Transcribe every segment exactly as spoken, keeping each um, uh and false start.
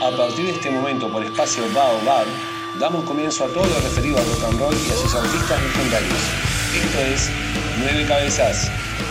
A partir de este momento, por espacio Baobab, damos comienzo a todo lo referido al rock and roll y a sus artistas legendarios. Esto es Nueve Cabezas.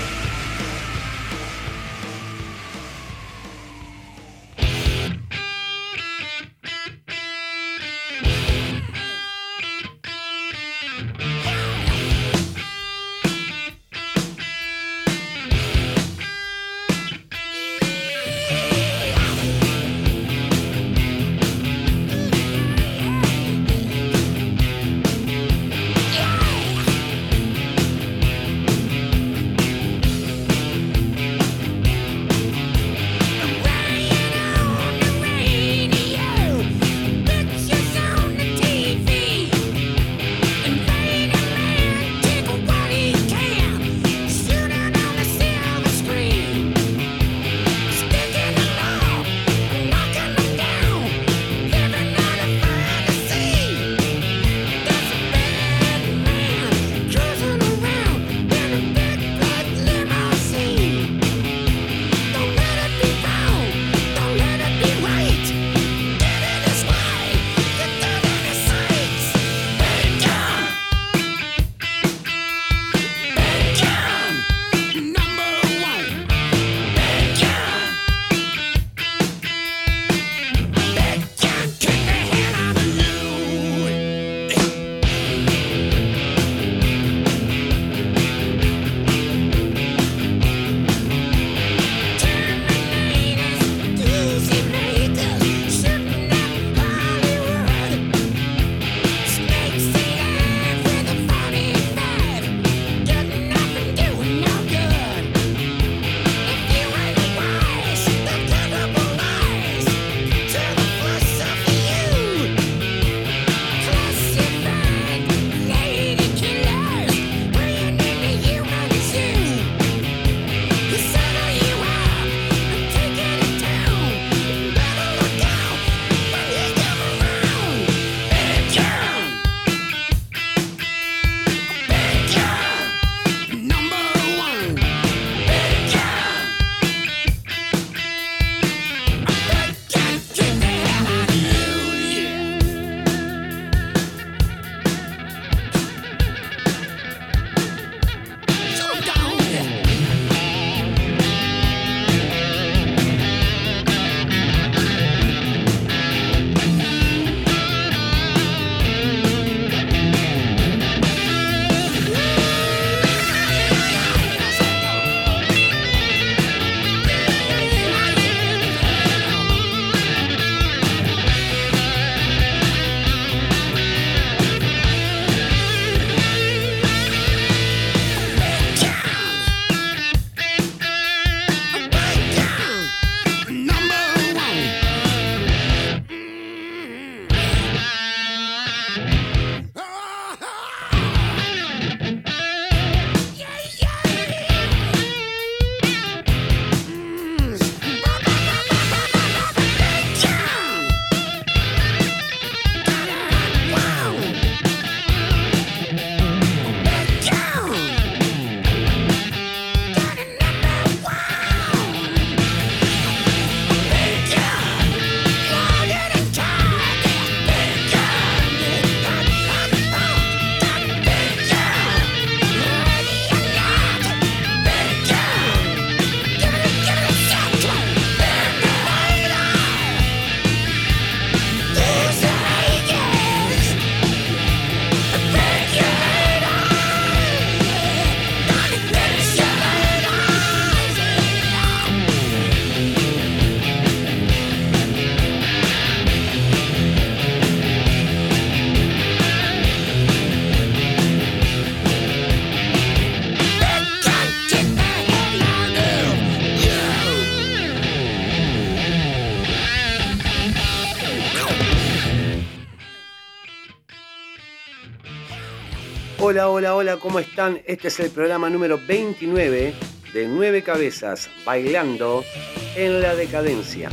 Hola, hola, hola, ¿cómo están? Este es el programa número veintinueve de Nueve Cabezas, bailando en la decadencia.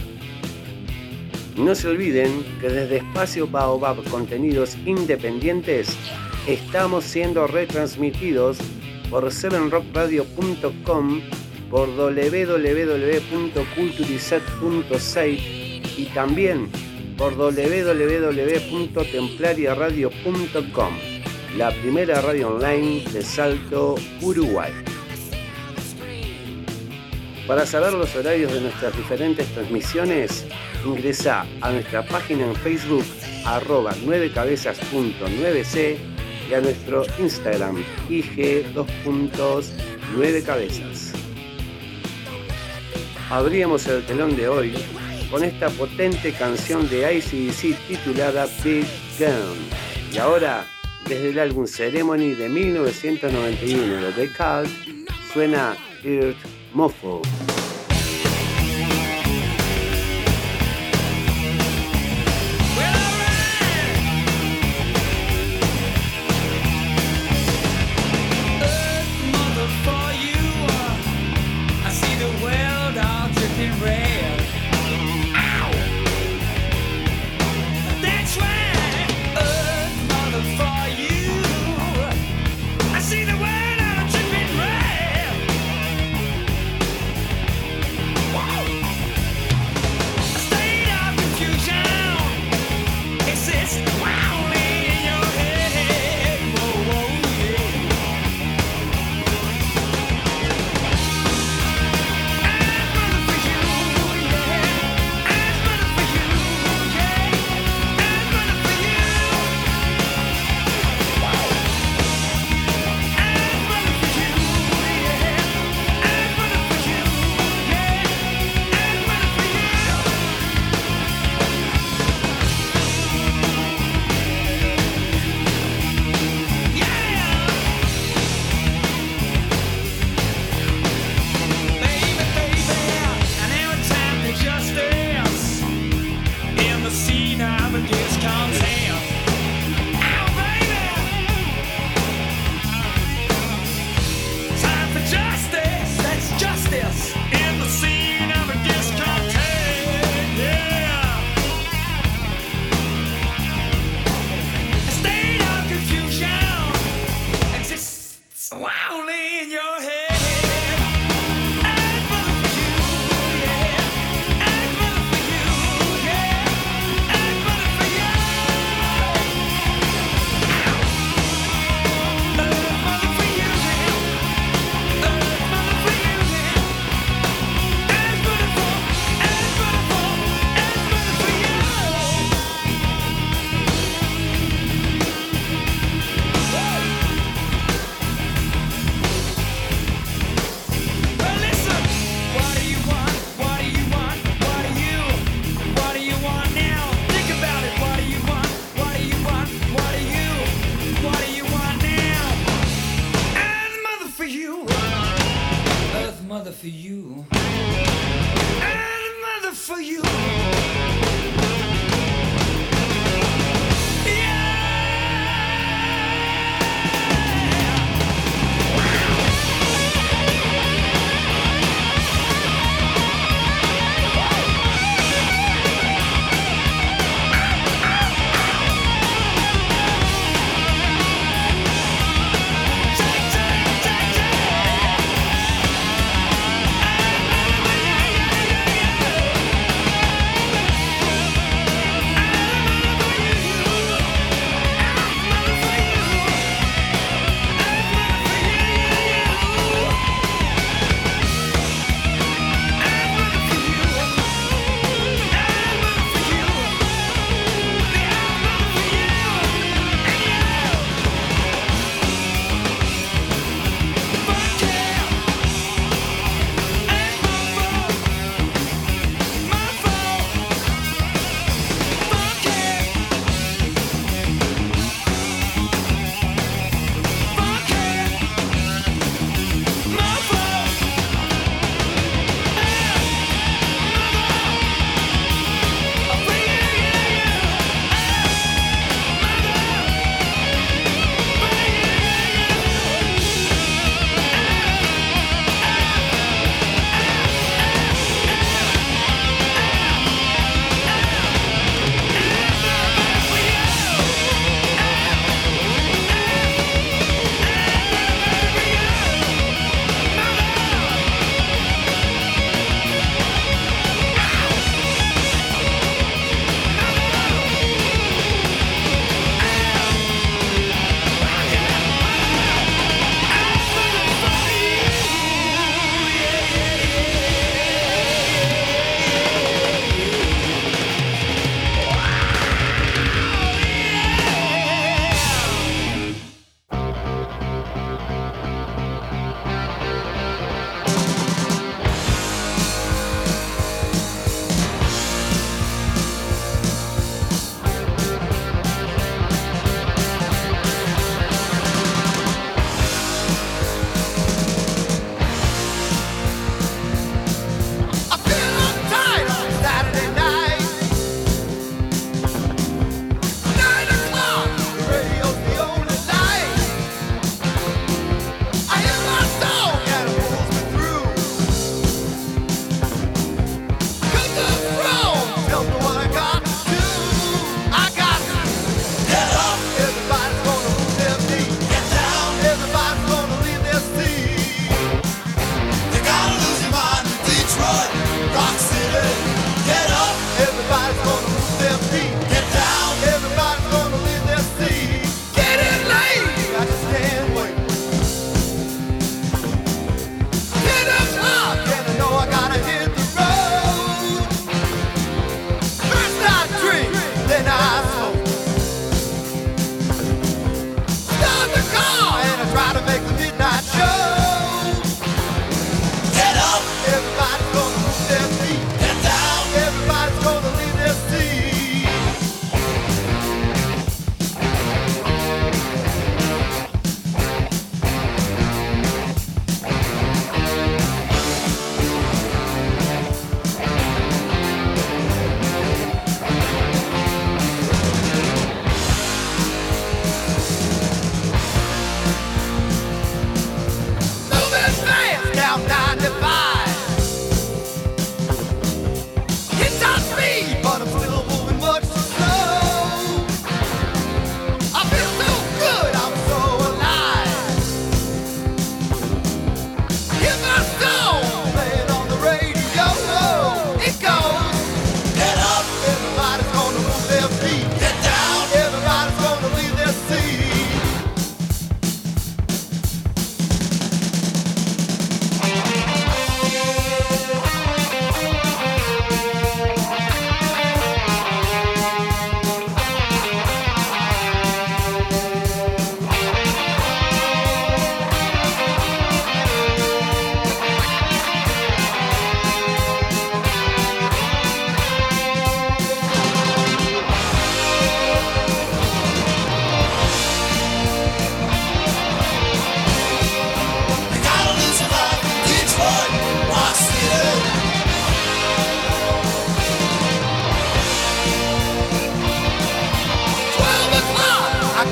No se olviden que desde Espacio Baobab Contenidos Independientes estamos siendo retransmitidos por seven rock radio punto com, por doble u doble u doble u punto culturizet punto site y también por doble u doble u doble u punto templaria radio punto com, la primera radio online de Salto, Uruguay. Para saber los horarios de nuestras diferentes transmisiones, ingresa a nuestra página en Facebook, arroba nueve cabezas punto nueve c, y a nuestro Instagram, I G dos puntos nueve cabezas. Abríamos el telón de hoy con esta potente canción de I C D C titulada Big Gun. Y ahora, desde el álbum Ceremony de mil novecientos noventa y uno de The Cult, suena Earth Mofo.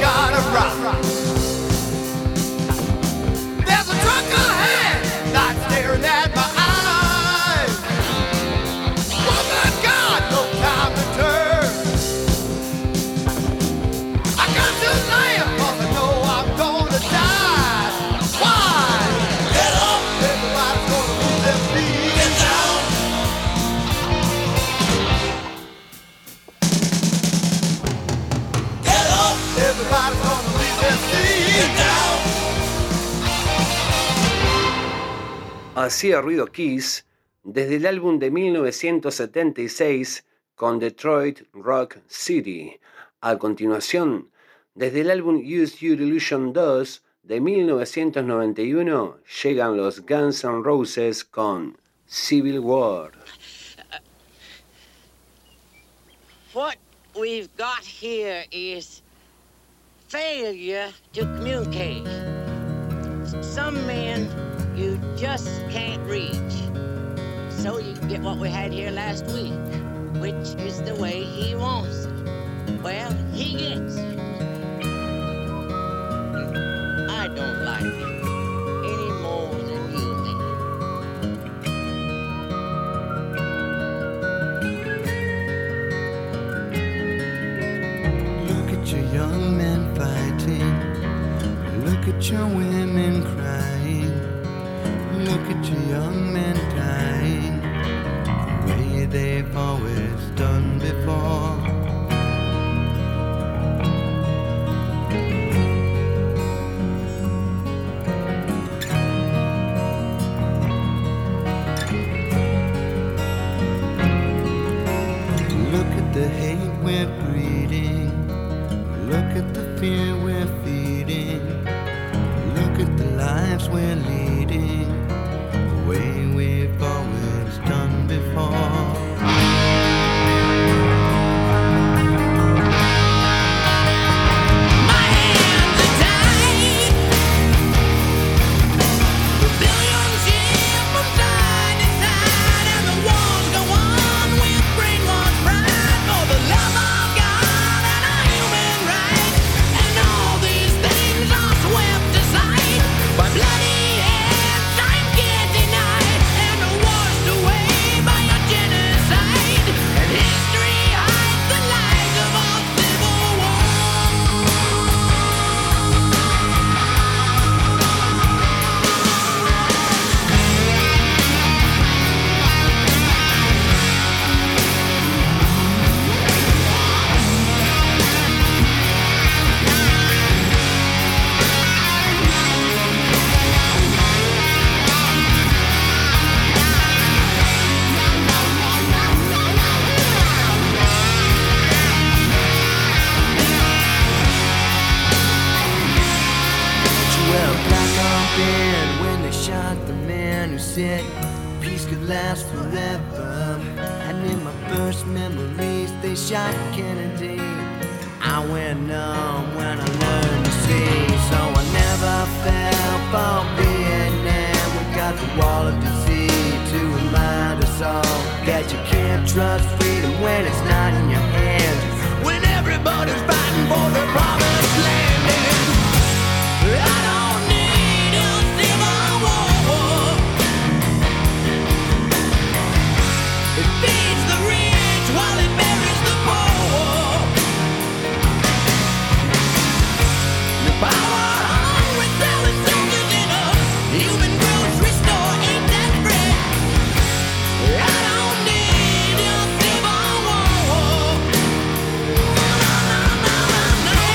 gotta rock. There's a truck ahead, not staring at my eyes. Woman, God, no time to turn. I got to laugh, 'cause I know I'm gonna die. Why? Get up, everybody's gonna move their feet. Get down. Get up, everybody's gonna leave their feet. Get down. Hacía ruido Kiss desde el álbum de mil novecientos setenta y seis con Detroit Rock City. A continuación, desde el álbum Use Your Illusion dos de mil novecientos noventa y uno llegan los Guns N' Roses con Civil War. What we've got here is failure to communicate. Some men you just can't reach. So you get what we had here last week, which is the way he wants it. Well, he gets it. I don't like it any more than you may. Look at your young men fighting. Look at your women crying. Look at your young men dying the way they've always done before. Look at the hate we're breeding. Look at the fear we're feeding. Look at the lives we're leading the way we've always done before. Said peace could last forever. And in my first memories they shot Kennedy. I went numb when I learned to see. So I never fell for Vietnam. We got the wall of disease to remind us all that you can't trust freedom when it's not in your hands. When everybody's fighting for the promised land. And I don't need a civil war. It feeds the rich while it buries the poor. The power hungry selling soldiers in a human grocery store ain't that bread. I don't need a civil war. No, no, no, no, no.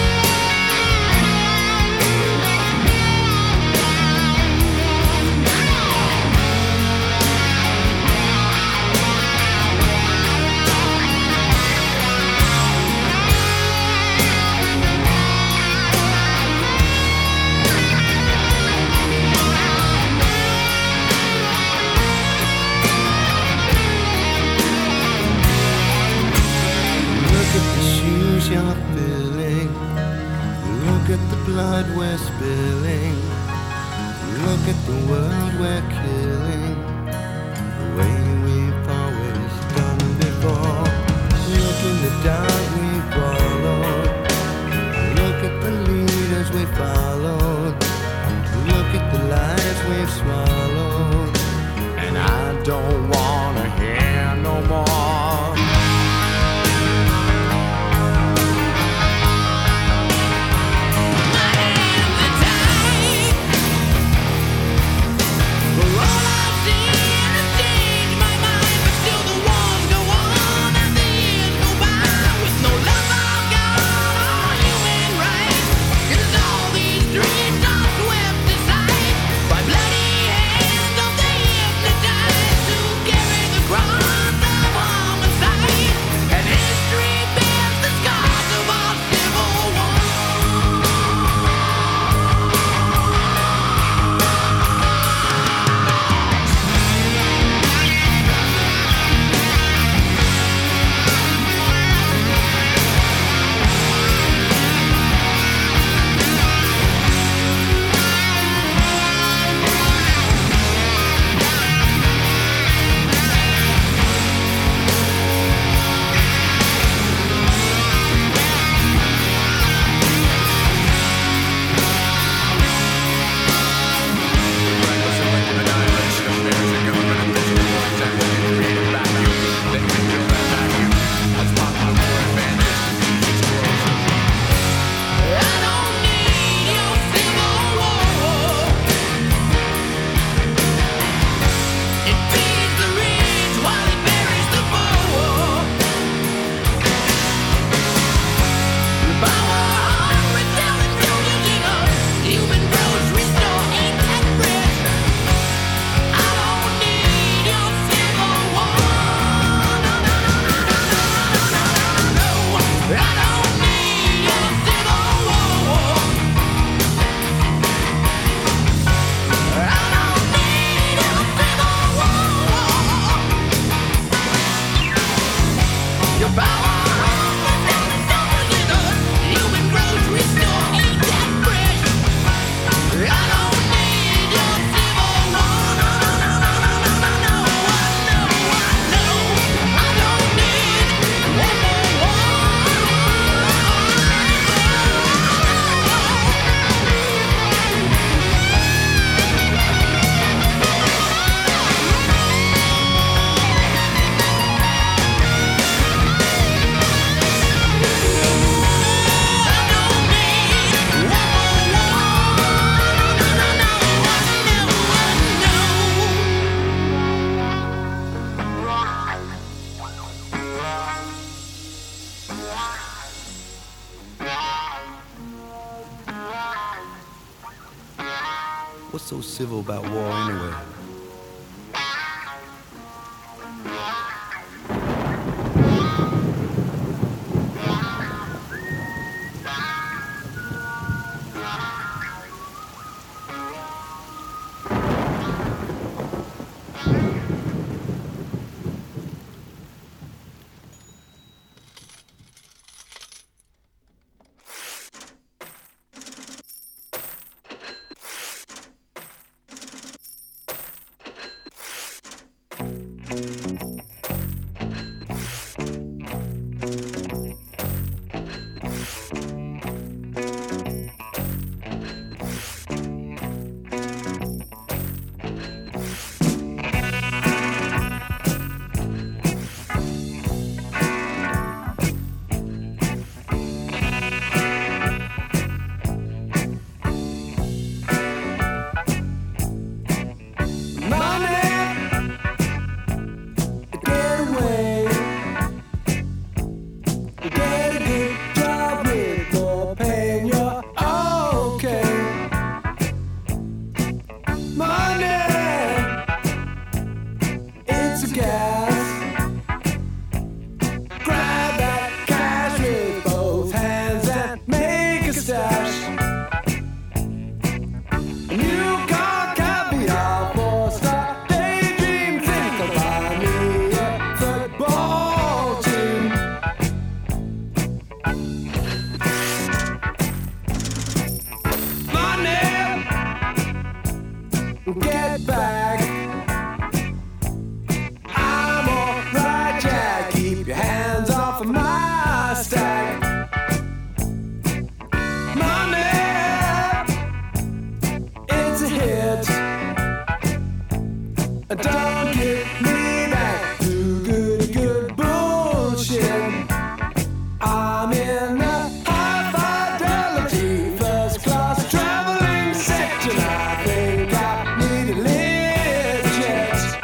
Look at the shoes you're filling. Look at the blood we're spilling. Look at the world we're killing. The way we've always done before. Look in the dark we followed. Look at swallowed, and I don't wanna hear no more. My hands are tied, for all I've seen has changed my mind, but still the walls go on and the years go by with no love of God or human rights. 'Cause all these dreams are swept aside by bloody hands of the hypnotized who carry the cross of homicide, and history bears the scars of our civil war. I don't need your civil war. It feeds the rich while it buries the poor. The power hungry telling soldiers in a human grocery store ain't that fresh. I don't need your civil war. No, no, no, no, no, no, no, no, no. I don't need your civil war. I don't need your civil war. Your power hungry telling soldiers in a human grocery store ain't that fresh. I don't need your civil war. No, no, no, no, no, no, no, no. I know, I know. I don't need one more war. What's so civil about war anyway? Get back. I'm alright, Jack. Keep your hands off of my stack. Money, it's a hit. Don't give me that too good, good bullshit. I'm in a high fidelity first class traveling section. I think I need a lift jet.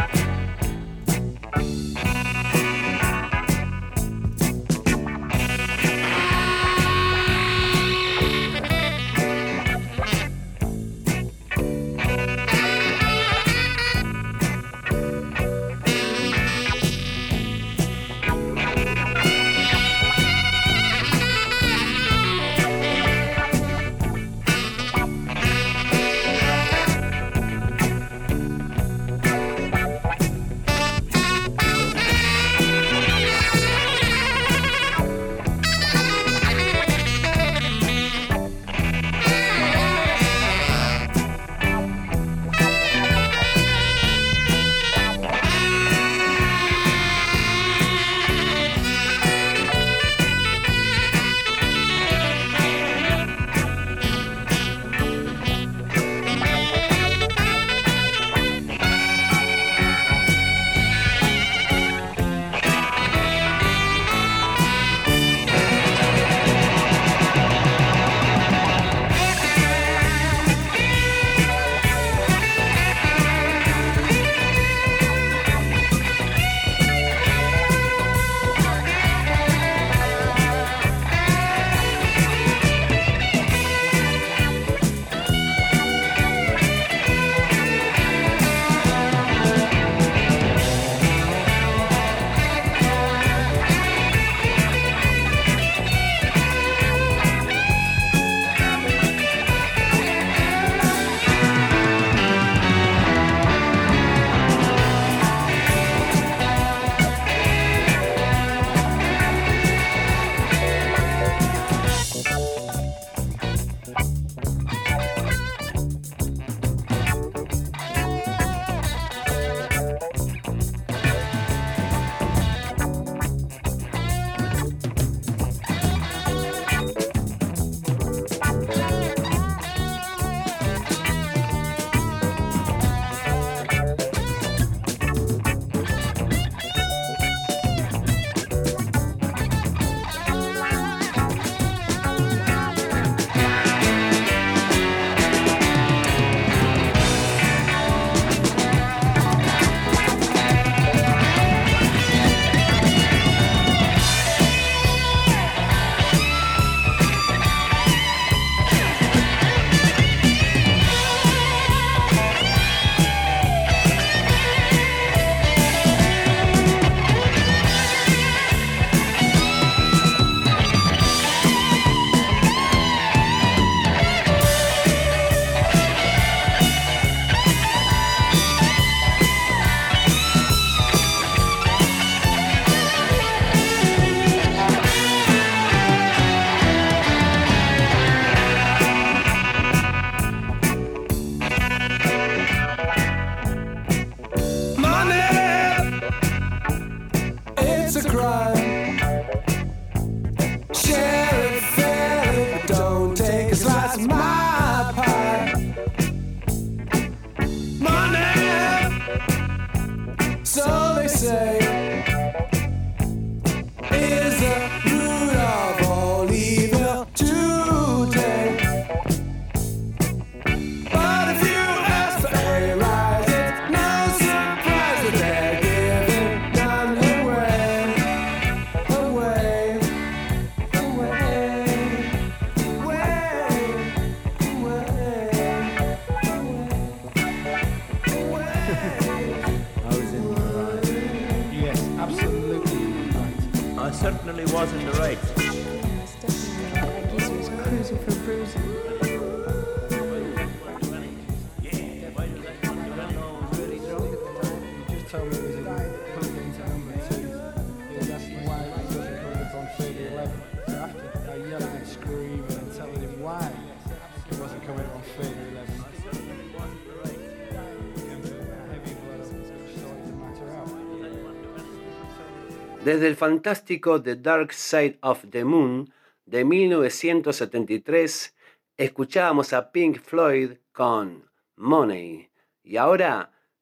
Desde el fantástico The Dark Side of the Moon de mil novecientos setenta y tres, escuchábamos a Pink Floyd con Money. Y ahora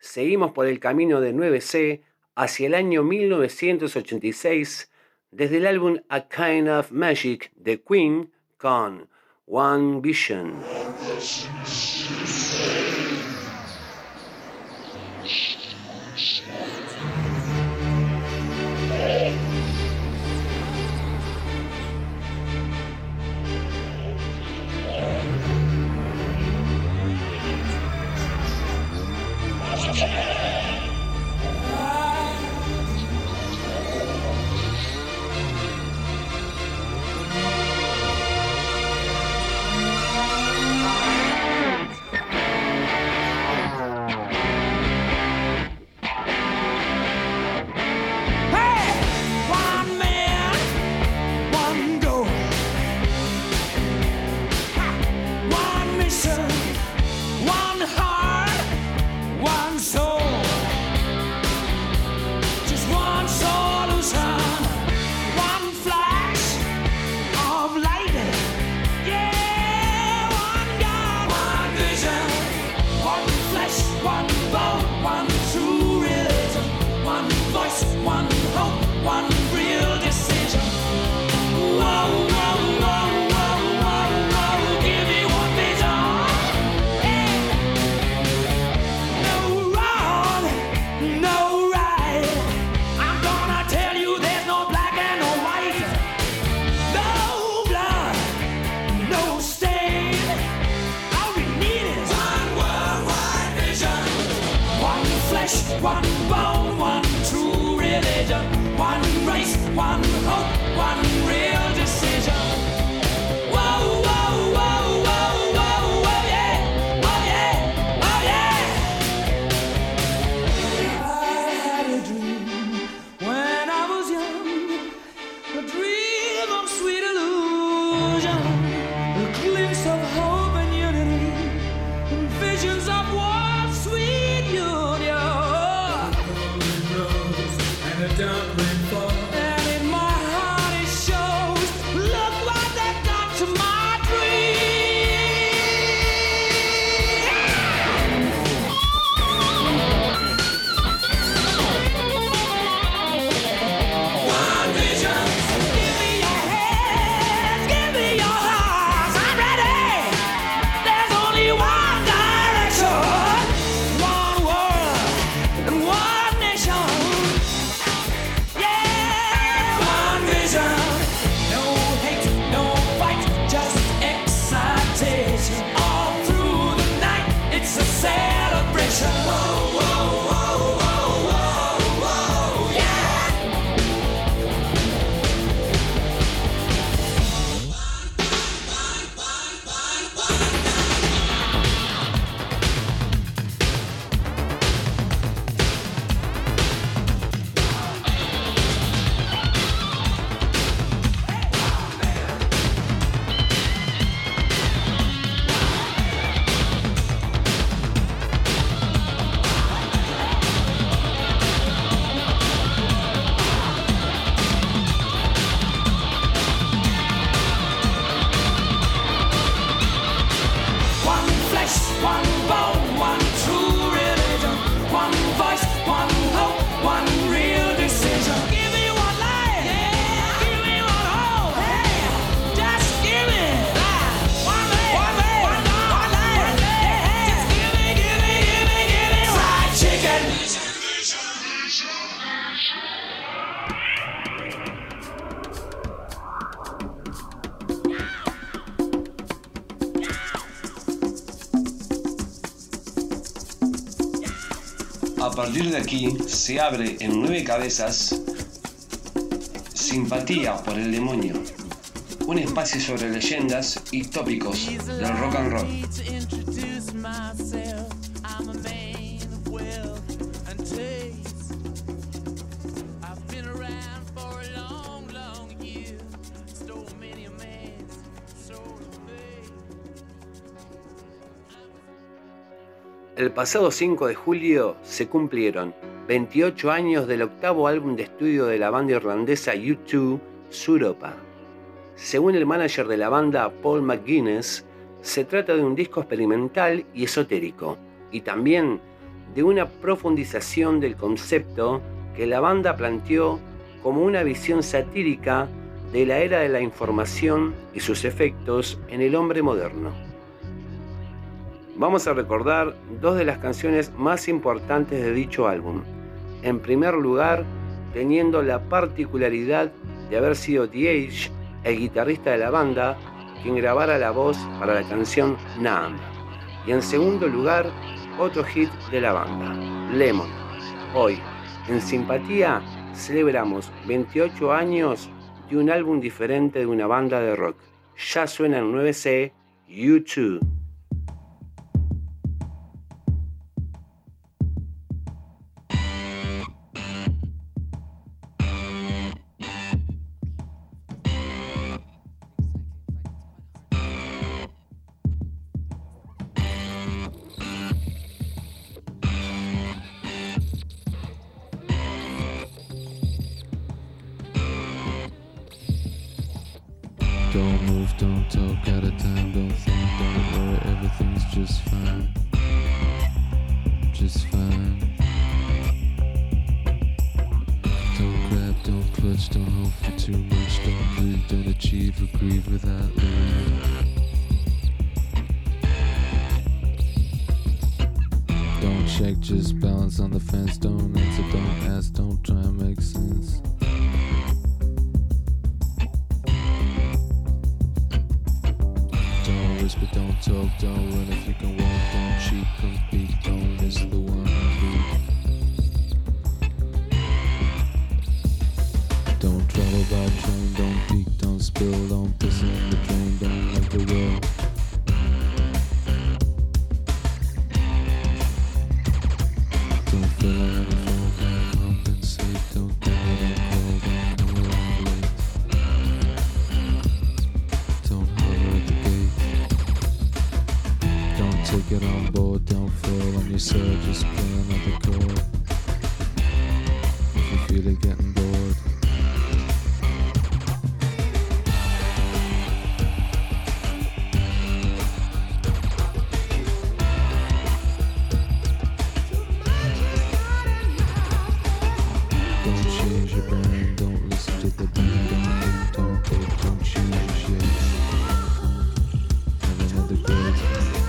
seguimos por el camino de nueve ce hacia el año mil novecientos ochenta y seis desde el álbum A Kind of Magic de Queen con One Vision. A partir de aquí se abre en nueve cabezas Simpatía por el Demonio, un espacio sobre leyendas y tópicos del rock and roll. El pasado cinco de julio se cumplieron veintiocho años del octavo álbum de estudio de la banda irlandesa U dos, Suropa. Según el manager de la banda, Paul McGuinness, se trata de un disco experimental y esotérico, y también de una profundización del concepto que la banda planteó como una visión satírica de la era de la información y sus efectos en el hombre moderno. Vamos a recordar dos de las canciones más importantes de dicho álbum. En primer lugar, teniendo la particularidad de haber sido The Edge, el guitarrista de la banda, quien grabara la voz para la canción Numb. Y en segundo lugar, otro hit de la banda, Lemon. Hoy, en Simpatía, celebramos veintiocho años de un álbum diferente de una banda de rock. Ya suena en nueve C, U dos. Don't move, don't talk, out of time, don't think, don't worry, everything's just fine. Just fine. Don't grab, don't clutch, don't hope for too much, don't breathe, don't achieve or grieve without leave. Don't check, just balance on the fence, don't answer, don't ask, don't try and make sense. But don't talk, don't run if you can walk, don't cheat, compete, don't miss the one beat. Don't travel by train, don't peek, don't spill, don't piss in the drain, don't make the will. Don't fill out any phone, don't compensate, don't get it on call, don't know where I'm late. Don't holler at the gate. Take it on board, don't fall on yourself, just play another chord. If you feel it getting bored. Don't change your band, don't listen to the band, don't think, don't take, don't choose yet. Have another grade.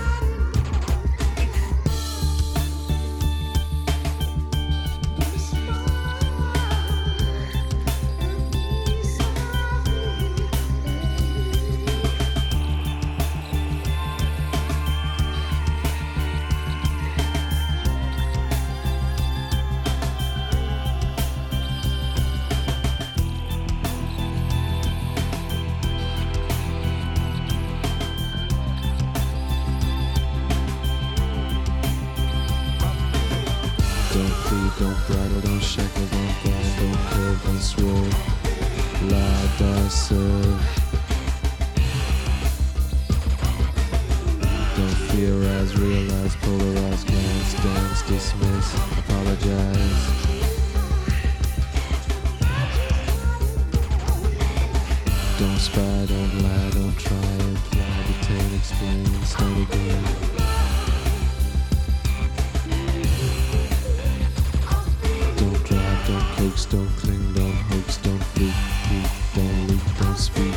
Don't bridle, don't shackle, don't grind, don't curve, don't swerve. Lie, die, serve. Don't theorize, realize, polarize, glance, dance, dismiss, apologize. Don't spy, don't lie, don't try, imply, detain, explain, start again. Don't coax, don't cling, don't hoax, don't freak, peek, don't leak, don't speak.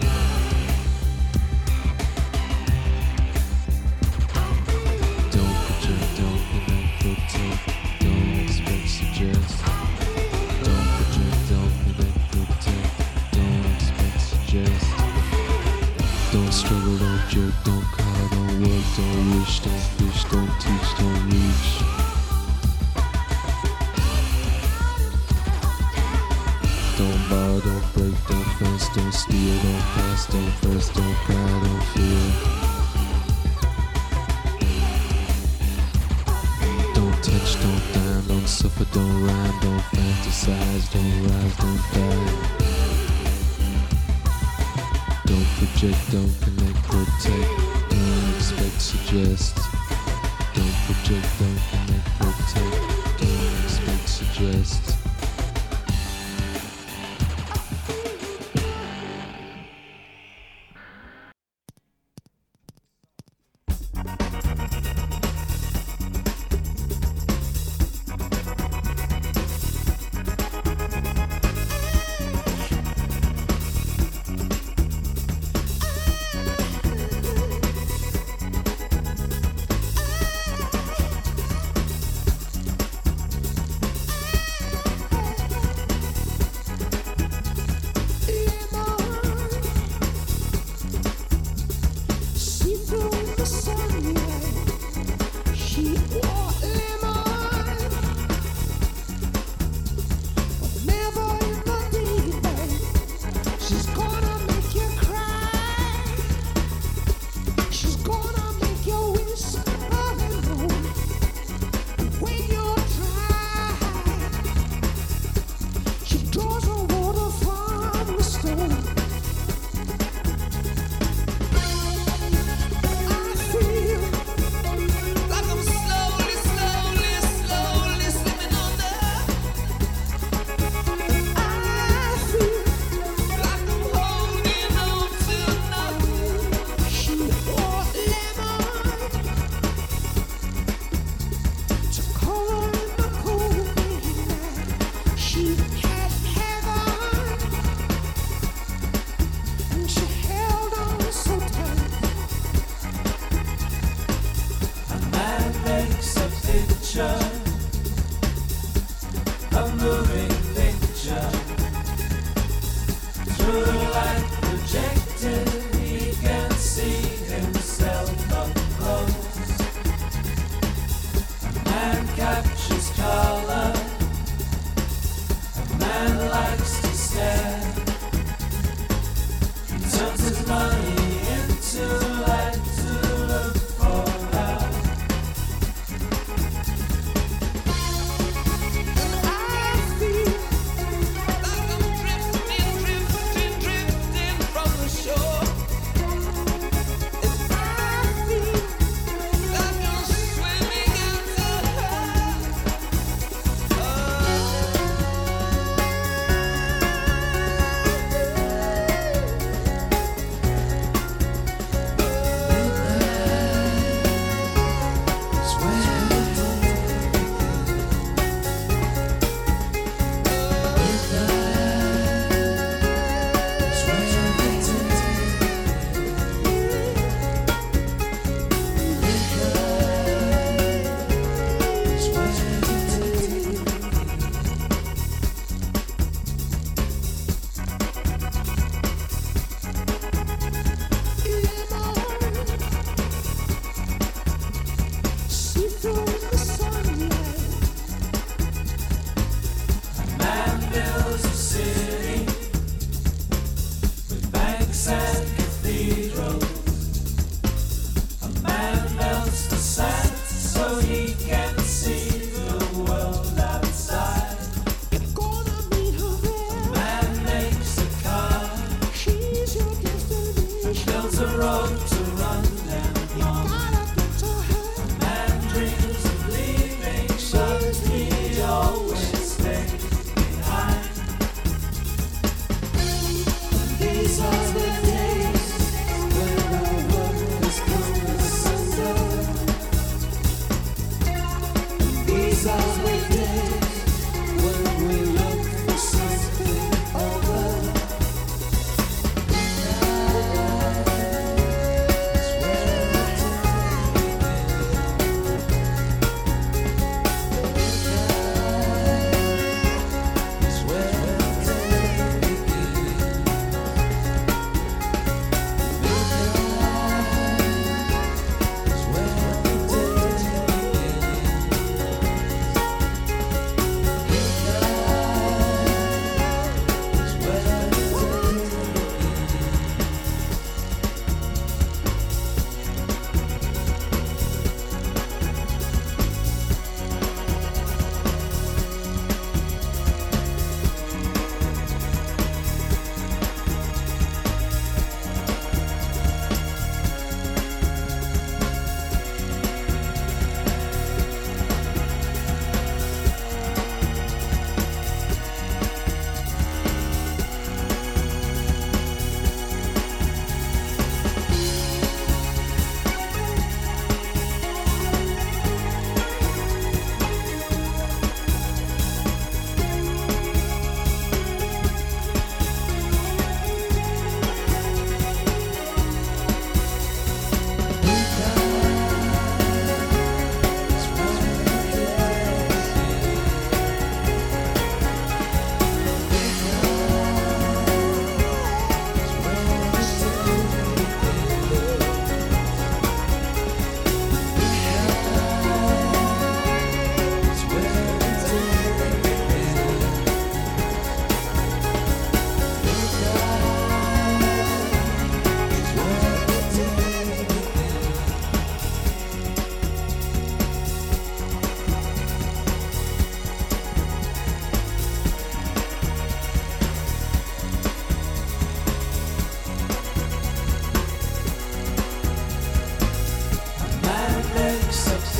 Don't project, don't connect, protect, don't expect, suggest. Don't project, don't connect, protect, don't expect, suggest. Don't struggle, don't jerk, don't call, don't work, don't wish, don't fish, don't teach, don't reach. Don't borrow, don't break, don't fence, don't steal, don't pass, don't press, don't cry, don't feel. Don't touch, don't dine, don't suffer, don't rhyme, don't fantasize, don't rise, don't die. Don't project, don't connect, protect, don't expect, suggest. Don't project, don't connect, protect, don't expect, suggest.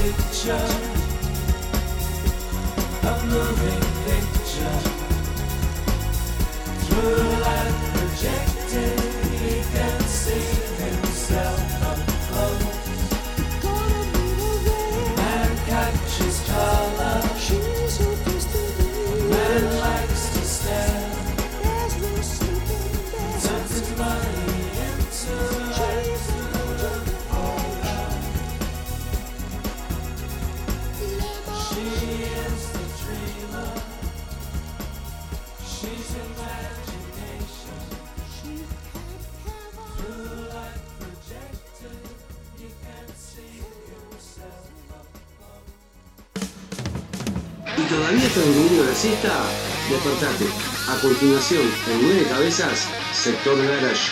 picture, a moving picture. Through light projected, he can see himself up close. Man catches color, man likes to stare. Turns his money into light to look forward. She is the dreamer. She's imagination. Through light projected, you can see yourself up close. ¿Y todavía estás durmiendo la siesta? Despertate. A continuación, en Nueve Cabezas, Sector Garage.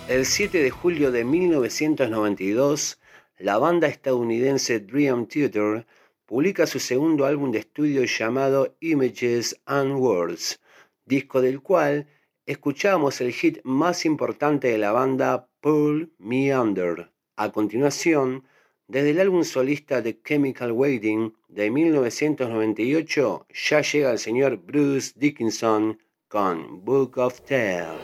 El siete de julio de mil novecientos noventa y dos, la banda estadounidense Dream Theater publica su segundo álbum de estudio llamado Images and Words, disco del cual escuchamos el hit más importante de la banda, Pull Me Under. A continuación, desde el álbum solista The Chemical Wedding de mil novecientos noventa y ocho, ya llega el señor Bruce Dickinson con Book of Tale.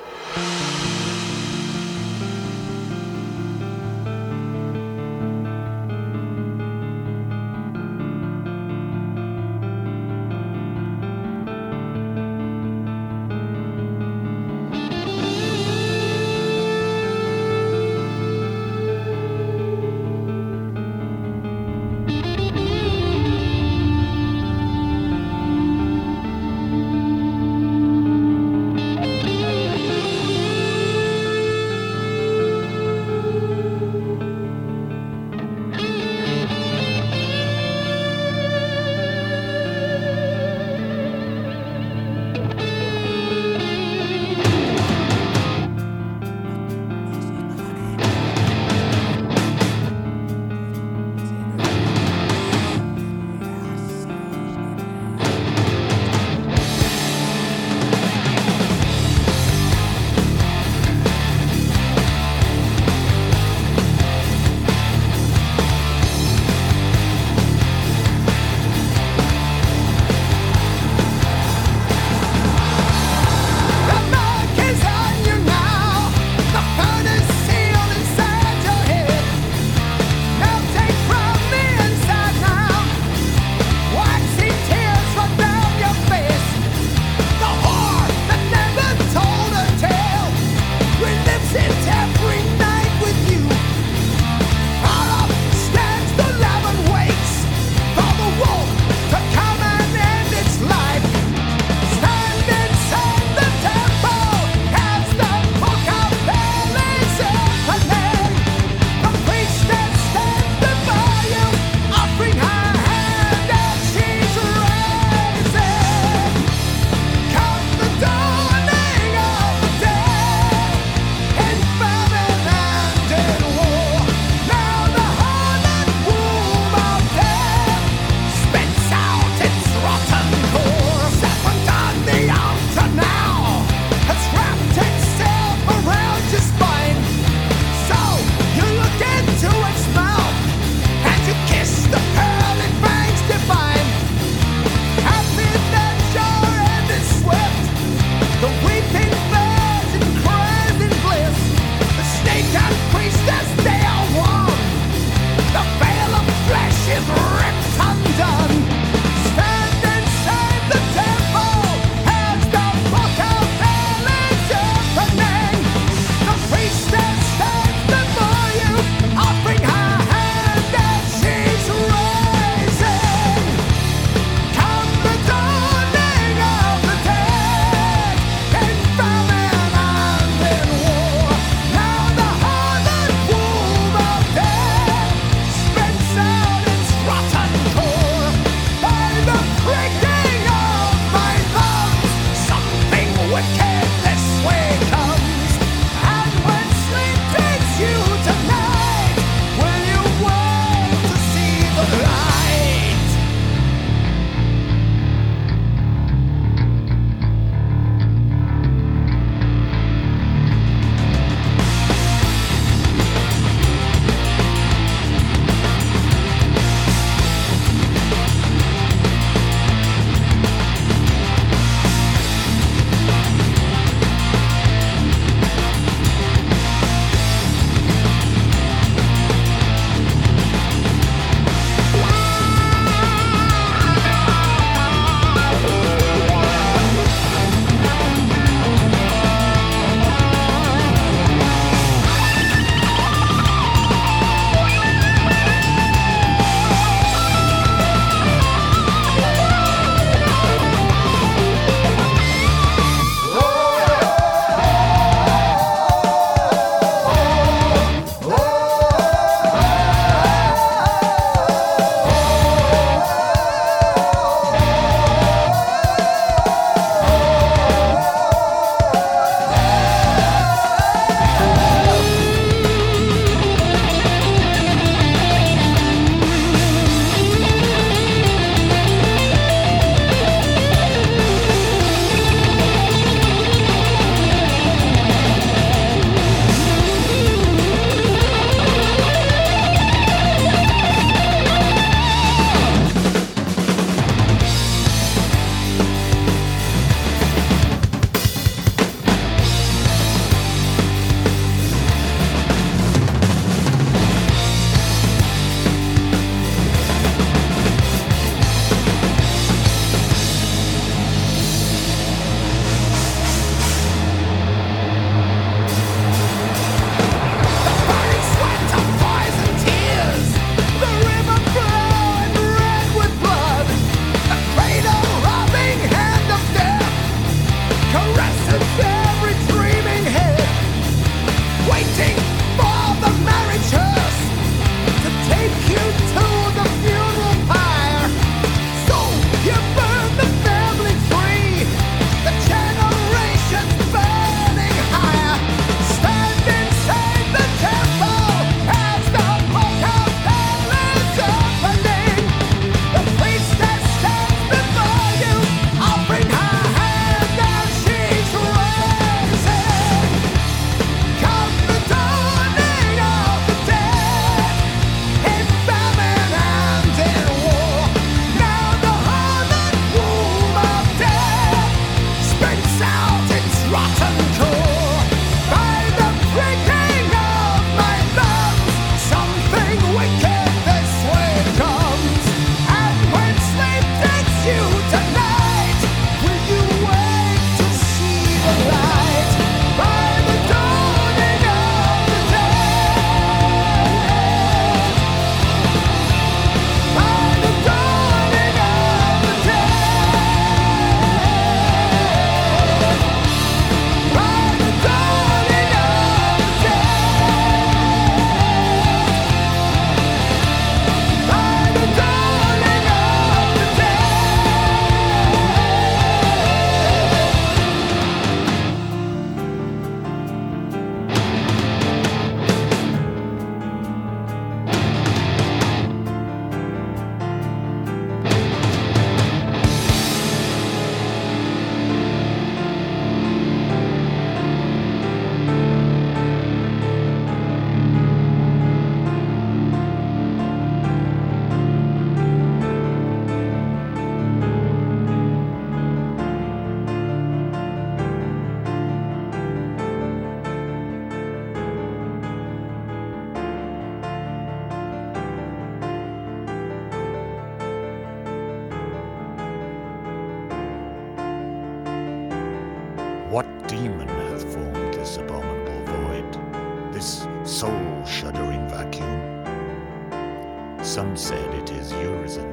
this soul-shuddering vacuum. Some said it is Urizen,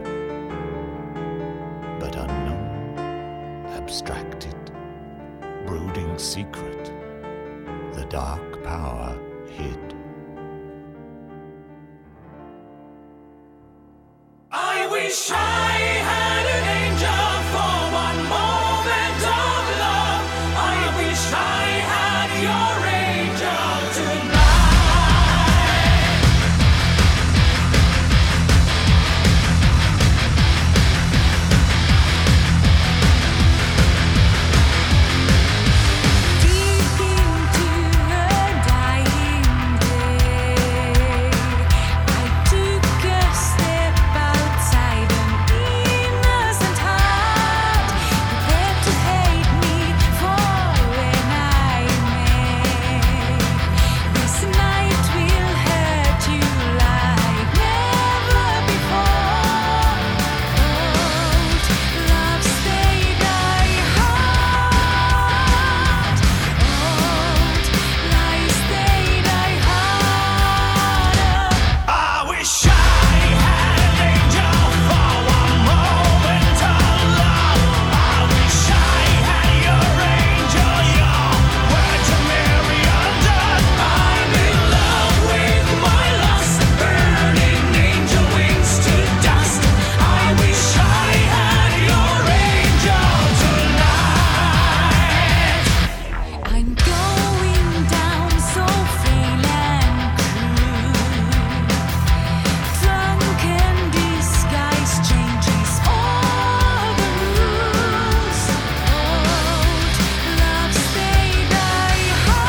but unknown, abstracted, brooding secret, the dark power hid. I wish I had an angel for one moment of love. I wish I had your angel tonight. Deep into a dying day, I took a step outside an innocent heart, prepared to hate me for when I may. This night will hurt you like never before. Old love stayed I heart. Old lies stayed I heart. I wish I had an angel for one moment of love. I wish I had your angel, your word to marry undone. I'm in love with my lust, burning angel wings to dust. I wish I had your angel tonight. I'm going down so frail and crude. Drunken disguise changes all the rules. Old love stayed I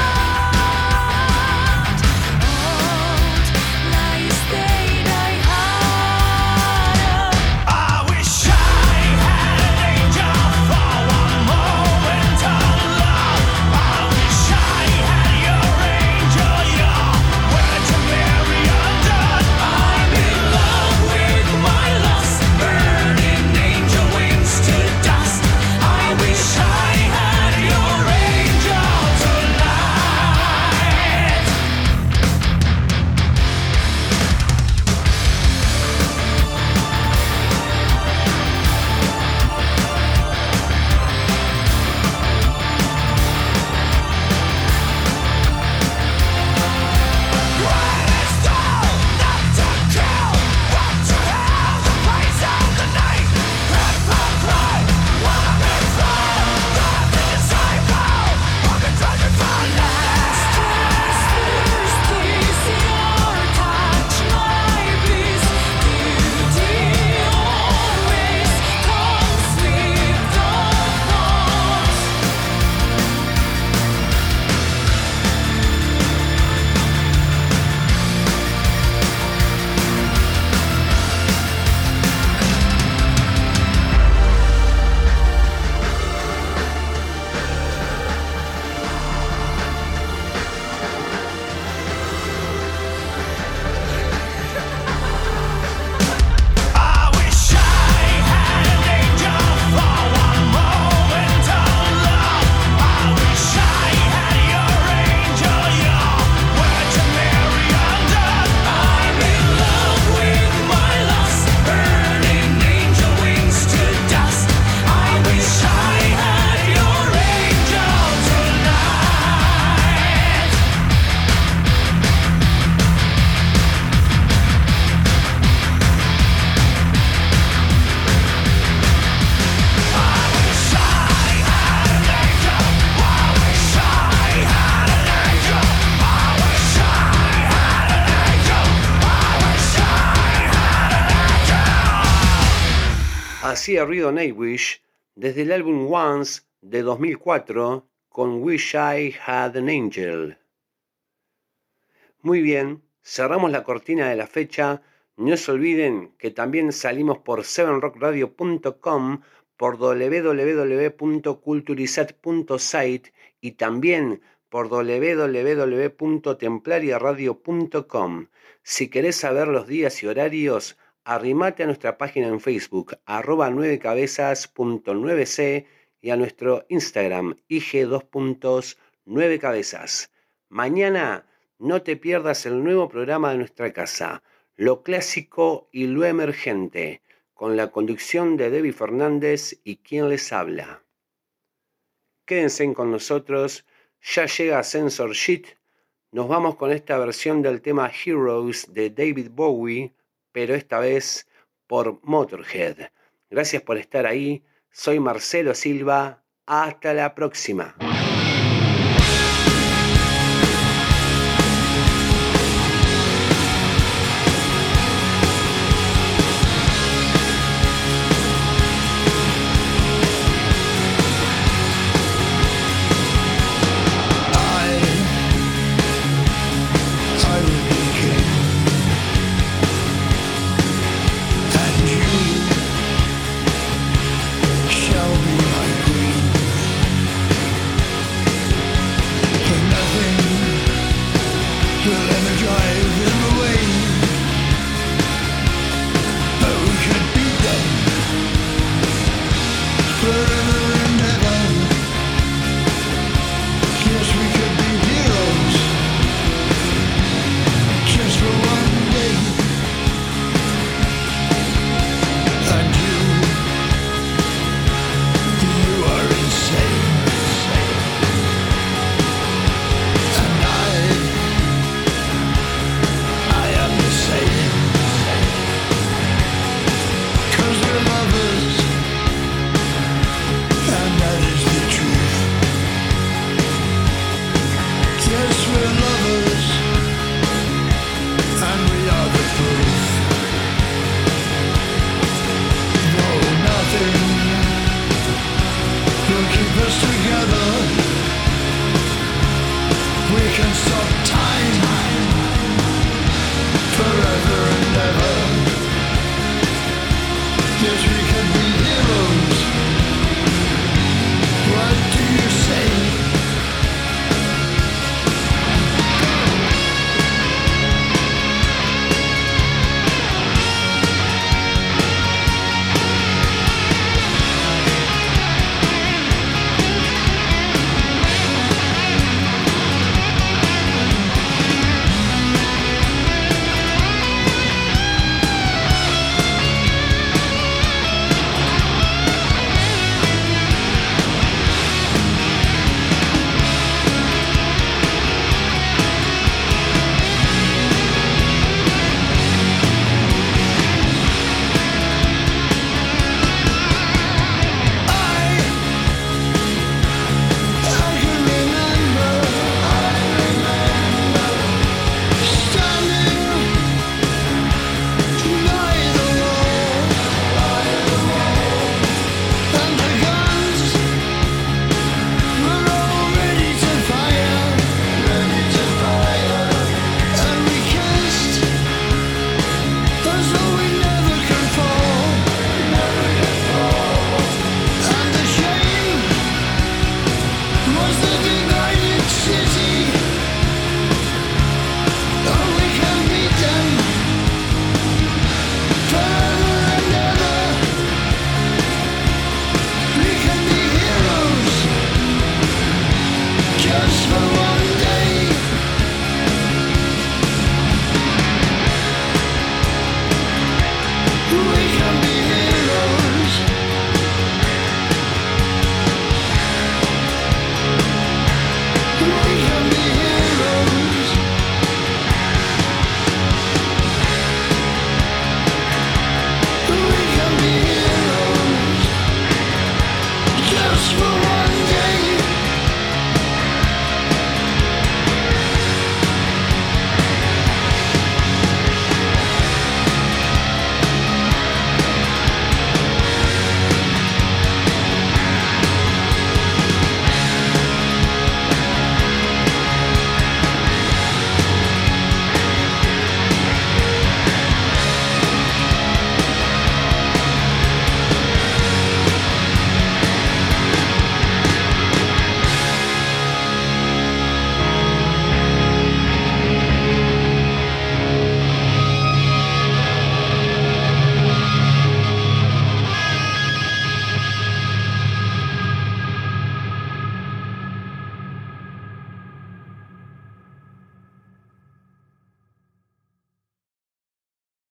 heart. Old lies stayed I heart. I wish I had an angel for one moment of love. I wish I had your angel, your word to marry undone. I'm in love with my lust, burning angel wings to dust. I wish I had your angel tonight. Greatest all, not to kill, but to have the place of the night. Hypocrite, wanna be free, God the disciple, walking treasure for life. Thirsty, see your touch, my bliss. Beauty always comes with dawn. I wish I had an angel for one moment of love. I wish I had your angel, your word to marry undone. I'm in love with my lust, burning angel wings to dust. I wish I had your angel tonight. Hacía ruido Nightwish desde el álbum Once de dos mil cuatro con Wish I Had an Angel. Muy bien, cerramos la cortina de la fecha. No se olviden que también salimos por seven rock radio punto com, por w w w punto culturizat punto site y también por w w w punto templariaradio punto com. Si querés saber los días y horarios, arrimate a nuestra página en Facebook, arroba nueve cabezas punto nueve c, y a nuestro Instagram, I G dos puntos nueve cabezas. Mañana no te pierdas el nuevo programa de nuestra casa, Lo Clásico y lo Emergente, con la conducción de Debbie Fernández y quien les habla. Quédense con nosotros, ya llega Sensor Sheet. Nos vamos con esta versión del tema Heroes de David Bowie, pero esta vez por Motorhead. Gracias por estar ahí. Soy Marcelo Silva. Hasta la próxima. Will